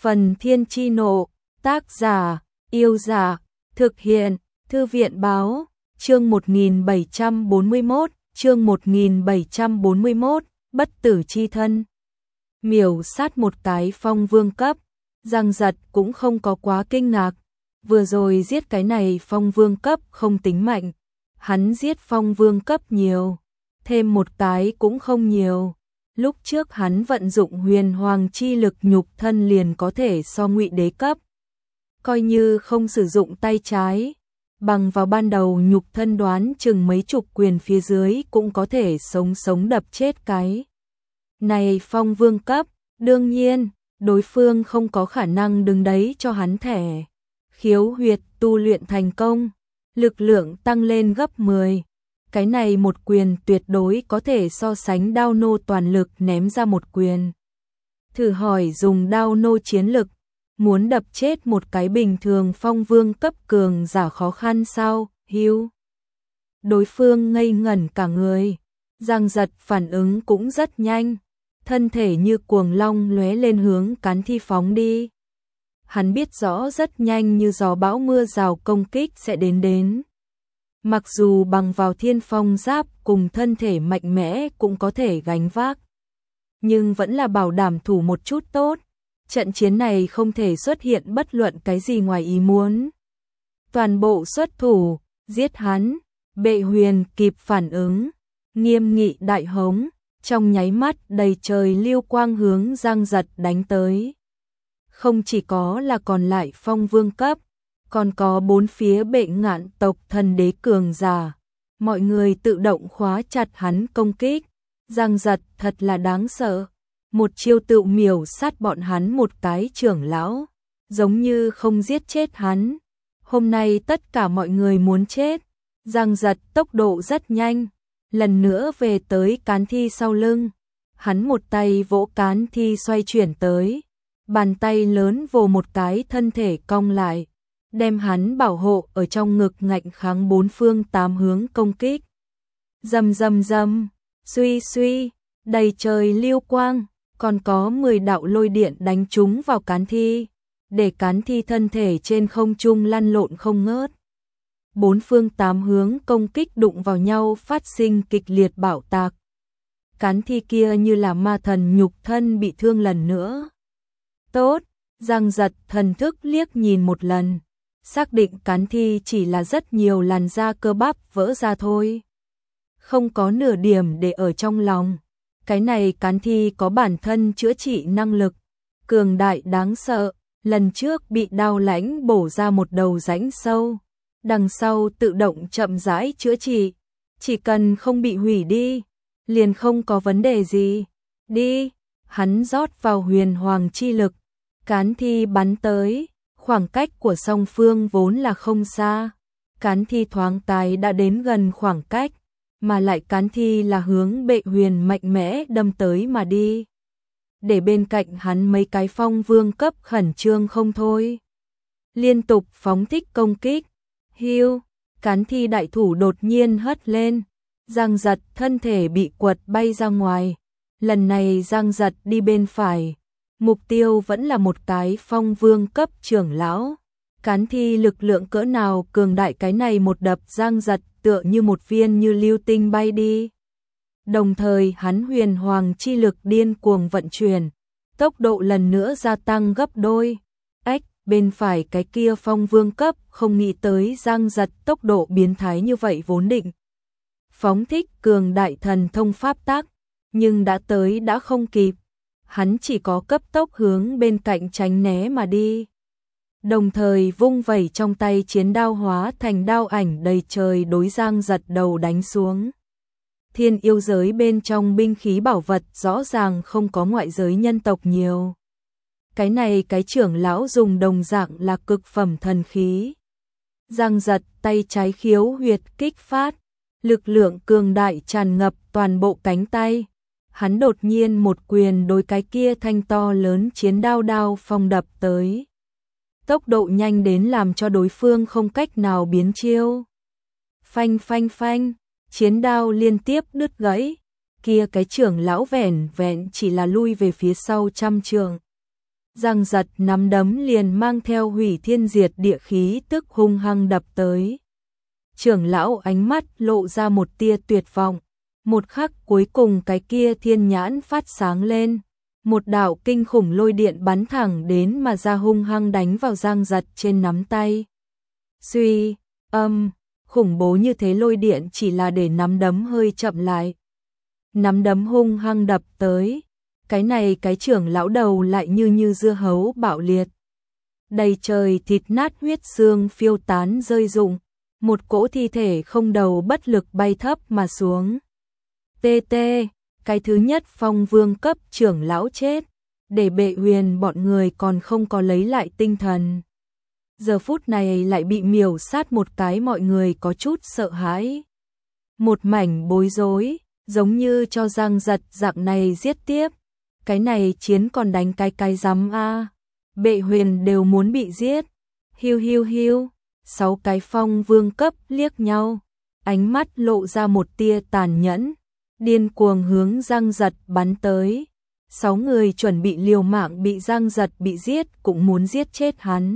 Phần Thiên Chi Nộ, tác giả, Yêu Giả, thực hiện, Thư viện Báo, chương 1741, Bất Tử Chi Thân. Miểu sát một cái phong vương cấp, Giang Giật cũng không có quá kinh ngạc, vừa rồi giết cái này phong vương cấp không tính mạnh, hắn giết phong vương cấp nhiều, thêm một cái cũng không nhiều. Lúc trước hắn vận dụng huyền hoàng chi lực nhục thân liền có thể so ngụy đế cấp. Coi như không sử dụng tay trái, bằng vào ban đầu nhục thân đoán chừng mấy chục quyền phía dưới cũng có thể sống đập chết cái này phong vương cấp. Đương nhiên, đối phương không có khả năng đứng đấy cho hắn thẻ khiếu huyệt tu luyện thành công, lực lượng tăng lên gấp 10. Cái này một quyền tuyệt đối có thể so sánh đao nô toàn lực ném ra một quyền. Thử hỏi dùng đao nô chiến lực, muốn đập chết một cái bình thường phong vương cấp cường giả khó khăn sao? Hiu. Đối phương ngây ngẩn cả người, Giang Giật phản ứng cũng rất nhanh, thân thể như cuồng long lóe lên hướng Cán Thi phóng đi. Hắn biết rõ rất nhanh như gió bão mưa rào công kích sẽ đến. Mặc dù bằng vào thiên phong giáp cùng thân thể mạnh mẽ cũng có thể gánh vác, nhưng vẫn là bảo đảm thủ một chút tốt. Trận chiến này không thể xuất hiện bất luận cái gì ngoài ý muốn. Toàn bộ xuất thủ, giết hắn. Bệ Huyền kịp phản ứng, nghiêm nghị đại hống, trong nháy mắt đầy trời lưu quang hướng Giang Giật đánh tới. Không chỉ có là còn lại phong vương cấp, còn có bốn phía Bệ Ngạn tộc thần đế cường giả, mọi người tự động khóa chặt hắn công kích. Giang Giật thật là đáng sợ, một chiêu tự miểu sát bọn hắn một cái trưởng lão, giống như không giết chết hắn. Hôm nay tất cả mọi người muốn chết. Giang Giật tốc độ rất nhanh, lần nữa về tới Cán Thi sau lưng, hắn một tay vỗ Cán Thi xoay chuyển tới, bàn tay lớn vồ một cái thân thể cong lại, đem hắn bảo hộ ở trong ngực ngạnh kháng bốn phương tám hướng công kích. Rầm rầm rầm, suy suy, đầy trời lưu quang, còn có 10 đạo lôi điện đánh trúng vào Cán Thi, để Cán Thi thân thể trên không trung lăn lộn không ngớt. Bốn phương tám hướng công kích đụng vào nhau phát sinh kịch liệt bạo tạc. Cán Thi kia như là ma thần nhục thân bị thương lần nữa. Tốt, Giang Giật thần thức liếc nhìn một lần, xác định Cán Thi chỉ là rất nhiều làn da cơ bắp vỡ ra thôi, không có nửa điểm để ở trong lòng. Cái này Cán Thi có bản thân chữa trị năng lực, cường đại đáng sợ, lần trước bị đao lãnh bổ ra một đầu rãnh sâu, đằng sau tự động chậm rãi chữa trị, chỉ cần không bị hủy đi, liền không có vấn đề gì. Đi, hắn rót vào huyền hoàng chi lực, Cán Thi bắn tới, khoảng cách của song phương vốn là không xa, Cán Thi thoáng cái đã đến gần khoảng cách, mà lại Cán Thi là hướng Bệ Huyền mạnh mẽ đâm tới mà đi, để bên cạnh hắn mấy cái phong vương cấp khẩn trương không thôi, liên tục phóng thích công kích. Hiu, Cán Thi đại thủ đột nhiên hất lên, Giang Giật thân thể bị quật bay ra ngoài. Lần này Giang Giật đi bên phải, mục tiêu vẫn là một cái phong vương cấp trưởng lão. Cán Thi lực lượng cỡ nào cường đại, cái này một đập Giang Giật tựa như một viên như lưu tinh bay đi. Đồng thời hắn huyền hoàng chi lực điên cuồng vận chuyển, tốc độ lần nữa gia tăng gấp đôi. Ách, bên phải cái kia phong vương cấp không nghĩ tới Giang Giật tốc độ biến thái như vậy, vốn định phóng thích cường đại thần thông pháp tắc, nhưng đã tới đã không kịp, hắn chỉ có cấp tốc hướng bên cạnh tránh né mà đi, đồng thời vung vẩy trong tay chiến đao hóa thành đao ảnh đầy trời đối Giang Giật đầu đánh xuống. Thiên yêu giới bên trong binh khí bảo vật rõ ràng không có ngoại giới nhân tộc nhiều. Cái này cái trưởng lão dùng đồng dạng là cực phẩm thần khí. Giang Giật tay trái khiếu huyệt kích phát, lực lượng cường đại tràn ngập toàn bộ cánh tay. Hắn đột nhiên một quyền đối cái kia thanh to lớn chiến đao phong đập tới. Tốc độ nhanh đến làm cho đối phương không cách nào biến chiêu. Phanh phanh phanh, chiến đao liên tiếp đứt gãy. Kia cái trưởng lão vẻn vẹn chỉ là lui về phía sau trăm trượng. Giang Giật nắm đấm liền mang theo hủy thiên diệt địa khí tức hung hăng đập tới. Trưởng lão ánh mắt lộ ra một tia tuyệt vọng. Một khắc cuối cùng cái kia thiên nhãn phát sáng lên. Một đạo kinh khủng lôi điện bắn thẳng đến mà ra hung hăng đánh vào Giang Giật trên nắm tay. Suy, khủng bố như thế lôi điện chỉ là để nắm đấm hơi chậm lại. Nắm đấm hung hăng đập tới. Cái này cái trưởng lão đầu lại như dưa hấu bạo liệt. Đầy trời thịt nát huyết xương phiêu tán rơi rụng. Một cỗ thi thể không đầu bất lực bay thấp mà xuống. TT, cái thứ nhất phong vương cấp trưởng lão chết. Để Bệ Huyền bọn người còn không có lấy lại tinh thần. Giờ phút này lại bị miểu sát một cái, mọi người có chút sợ hãi. Một mảnh bối rối, giống như cho Giang Giật dạng này giết tiếp. Cái này chiến còn đánh cái rắm a. Bệ Huyền đều muốn bị giết. Hiu. 6 cái phong vương cấp liếc nhau, ánh mắt lộ ra một tia tàn nhẫn, điên cuồng hướng Giang Giật bắn tới. 6 người chuẩn bị liều mạng, bị Giang Giật bị giết cũng muốn giết chết hắn.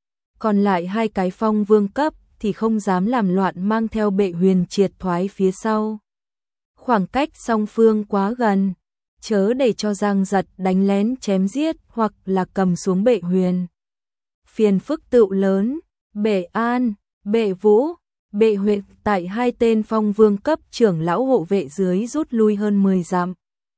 Còn lại 2 cái phong vương cấp thì không dám làm loạn, mang theo Bệ Huyền triệt thoái phía sau. Khoảng cách song phương quá gần, chớ để cho Giang Giật đánh lén chém giết hoặc là cầm xuống Bệ Huyền. Phiền phức tựu lớn. Bệ An, Bệ Vũ, Bệ Huyền tại 2 tên phong vương cấp trưởng lão hộ vệ dưới rút lui hơn 10 dặm.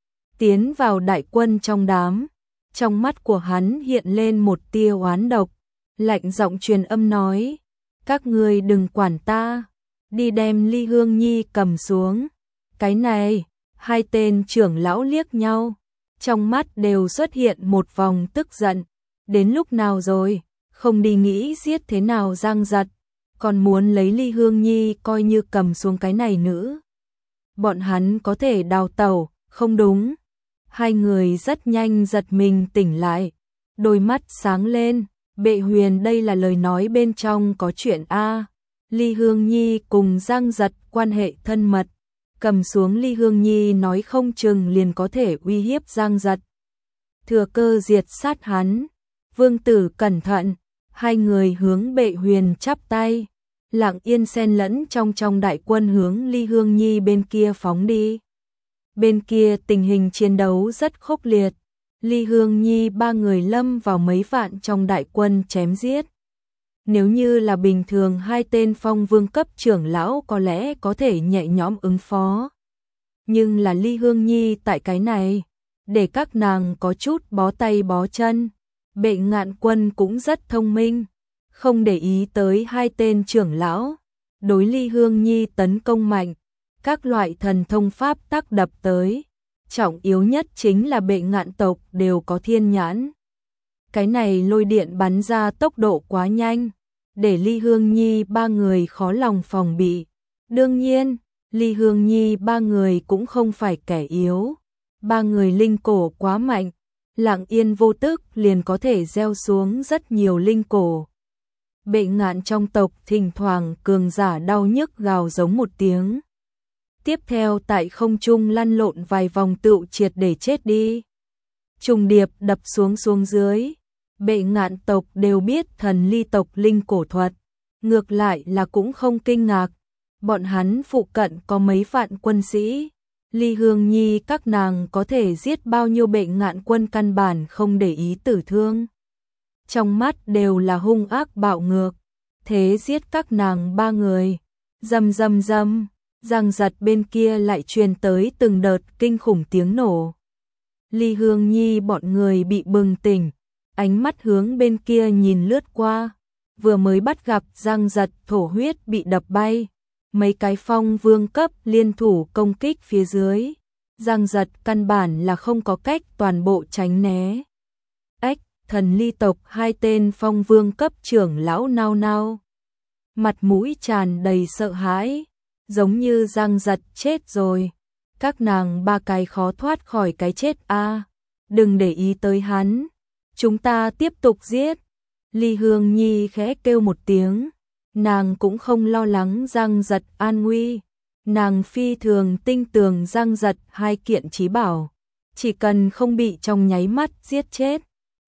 Tiến vào đại quân trong đám, trong mắt của hắn hiện lên một tia oán độc, lạnh giọng truyền âm nói: các ngươi đừng quản ta, đi đem Ly Hương Nhi cầm xuống. Cái này, 2 tên trưởng lão liếc nhau, trong mắt đều xuất hiện một vòng tức giận. Đến lúc nào rồi? Không đi nghĩ giết thế nào Giang Giật, còn muốn lấy Ly Hương Nhi coi như cầm xuống cái này nữ. Bọn hắn có thể đào tẩu, không đúng. 2 người rất nhanh giật mình tỉnh lại, đôi mắt sáng lên. Bệ Huyền, đây là lời nói bên trong có chuyện a. Ly Hương Nhi cùng Giang Giật quan hệ thân mật, cầm xuống Ly Hương Nhi nói không chừng liền có thể uy hiếp Giang Giật, thừa cơ diệt sát hắn. Vương tử cẩn thận. 2 người hướng Bệ Huyền chắp tay, lặng yên xen lẫn trong đại quân hướng Ly Hương Nhi bên kia phóng đi. Bên kia tình hình chiến đấu rất khốc liệt, Ly Hương Nhi 3 người lâm vào mấy vạn trong đại quân chém giết. Nếu như là bình thường 2 tên phong vương cấp trưởng lão có lẽ có thể nhẹ nhõm ứng phó. Nhưng là Ly Hương Nhi tại cái này, để các nàng có chút bó tay bó chân. Bệ Ngạn Quân cũng rất thông minh, không để ý tới 2 tên trưởng lão, đối Ly Hương Nhi tấn công mạnh, các loại thần thông pháp tác đập tới. Trọng yếu nhất chính là Bệ Ngạn tộc đều có thiên nhãn. Cái này lôi điện bắn ra tốc độ quá nhanh, để Ly Hương Nhi 3 người khó lòng phòng bị. Đương nhiên, Ly Hương Nhi 3 người cũng không phải kẻ yếu, 3 người linh cổ quá mạnh, lặng yên vô tức liền có thể gieo xuống rất nhiều linh cổ. Bệ Ngạn trong tộc thỉnh thoảng cường giả đau nhức gào giống một tiếng. Tiếp theo tại không trung lăn lộn vài vòng tựu triệt để chết đi. Trùng điệp đập xuống dưới. Bệ Ngạn tộc đều biết thần ly tộc linh cổ thuật, ngược lại là cũng không kinh ngạc. Bọn hắn phụ cận có mấy vạn quân sĩ, Ly Hương Nhi các nàng có thể giết bao nhiêu Bệ Ngạn quân căn bản không để ý tử thương. Trong mắt đều là hung ác bạo ngược, thế giết các nàng 3 người. Rầm. Giang Giật bên kia lại truyền tới từng đợt kinh khủng tiếng nổ. Ly Hương Nhi bọn người bị bừng tỉnh, ánh mắt hướng bên kia nhìn lướt qua, vừa mới bắt gặp Giang Giật thổ huyết bị đập bay. Mấy cái phong vương cấp liên thủ công kích phía dưới, Giang Giật căn bản là không có cách toàn bộ tránh né. Thần ly tộc 2 tên phong vương cấp trưởng lão nao, mặt mũi tràn đầy sợ hãi, giống như Giang Giật chết rồi. Các nàng 3 cái khó thoát khỏi cái chết a. Đừng để ý tới hắn, chúng ta tiếp tục giết. Ly Hương Nhi khẽ kêu một tiếng. Nàng cũng không lo lắng Giang Giật an nguy, nàng phi thường tinh tường Giang Giật 2 kiện chí bảo, chỉ cần không bị trong nháy mắt giết chết,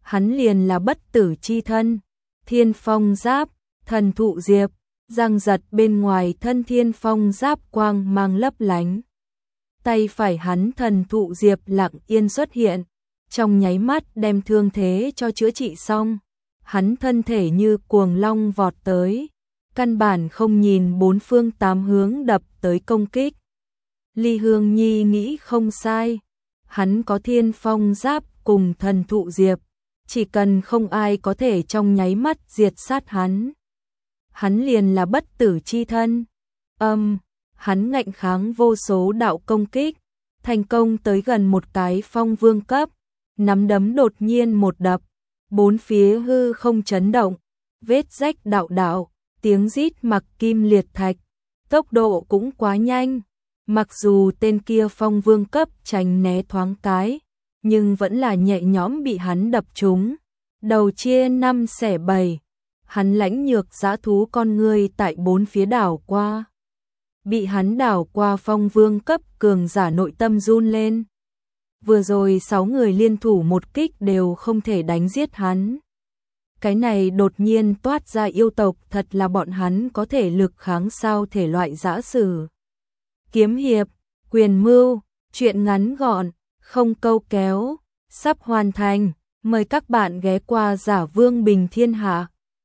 hắn liền là bất tử chi thân. Thiên phong giáp, thần thụ diệp, giằng giật bên ngoài thân thiên phong giáp quang mang lấp lánh. Tay phải hắn thần thụ diệp lặng yên xuất hiện, trong nháy mắt đem thương thế cho chữa trị xong. Hắn thân thể như cuồng long vọt tới, căn bản không nhìn bốn phương tám hướng đập tới công kích. Ly Hương Nhi nghĩ không sai, hắn có thiên phong giáp cùng thần thụ diệp, chỉ cần không ai có thể trong nháy mắt diệt sát hắn. Hắn liền là bất tử chi thân. Hắn ngạnh kháng vô số đạo công kích, thành công tới gần một cái phong vương cấp, nắm đấm đột nhiên một đập, bốn phía hư không chấn động, vết rách đạo đạo, tiếng rít mặc kim liệt thạch, tốc độ cũng quá nhanh. Mặc dù tên kia phong vương cấp tránh né thoáng cái, nhưng vẫn là nhẹ nhõm bị hắn đập trúng, đầu chia 5 xẻ 7. Hắn lãnh nhược dã thú con người tại bốn phía đảo qua. Bị hắn đảo qua phong vương cấp cường giả nội tâm run lên. Vừa rồi 6 người liên thủ một kích đều không thể đánh giết hắn. Cái này đột nhiên toát ra yêu tộc, thật là bọn hắn có thể lực kháng sao thể loại dã sử. Kiếm hiệp, quyền mưu, chuyện ngắn gọn, không câu kéo, sắp hoàn thành. Mời các bạn ghé qua Giả Vương Bình Thiên Hạ.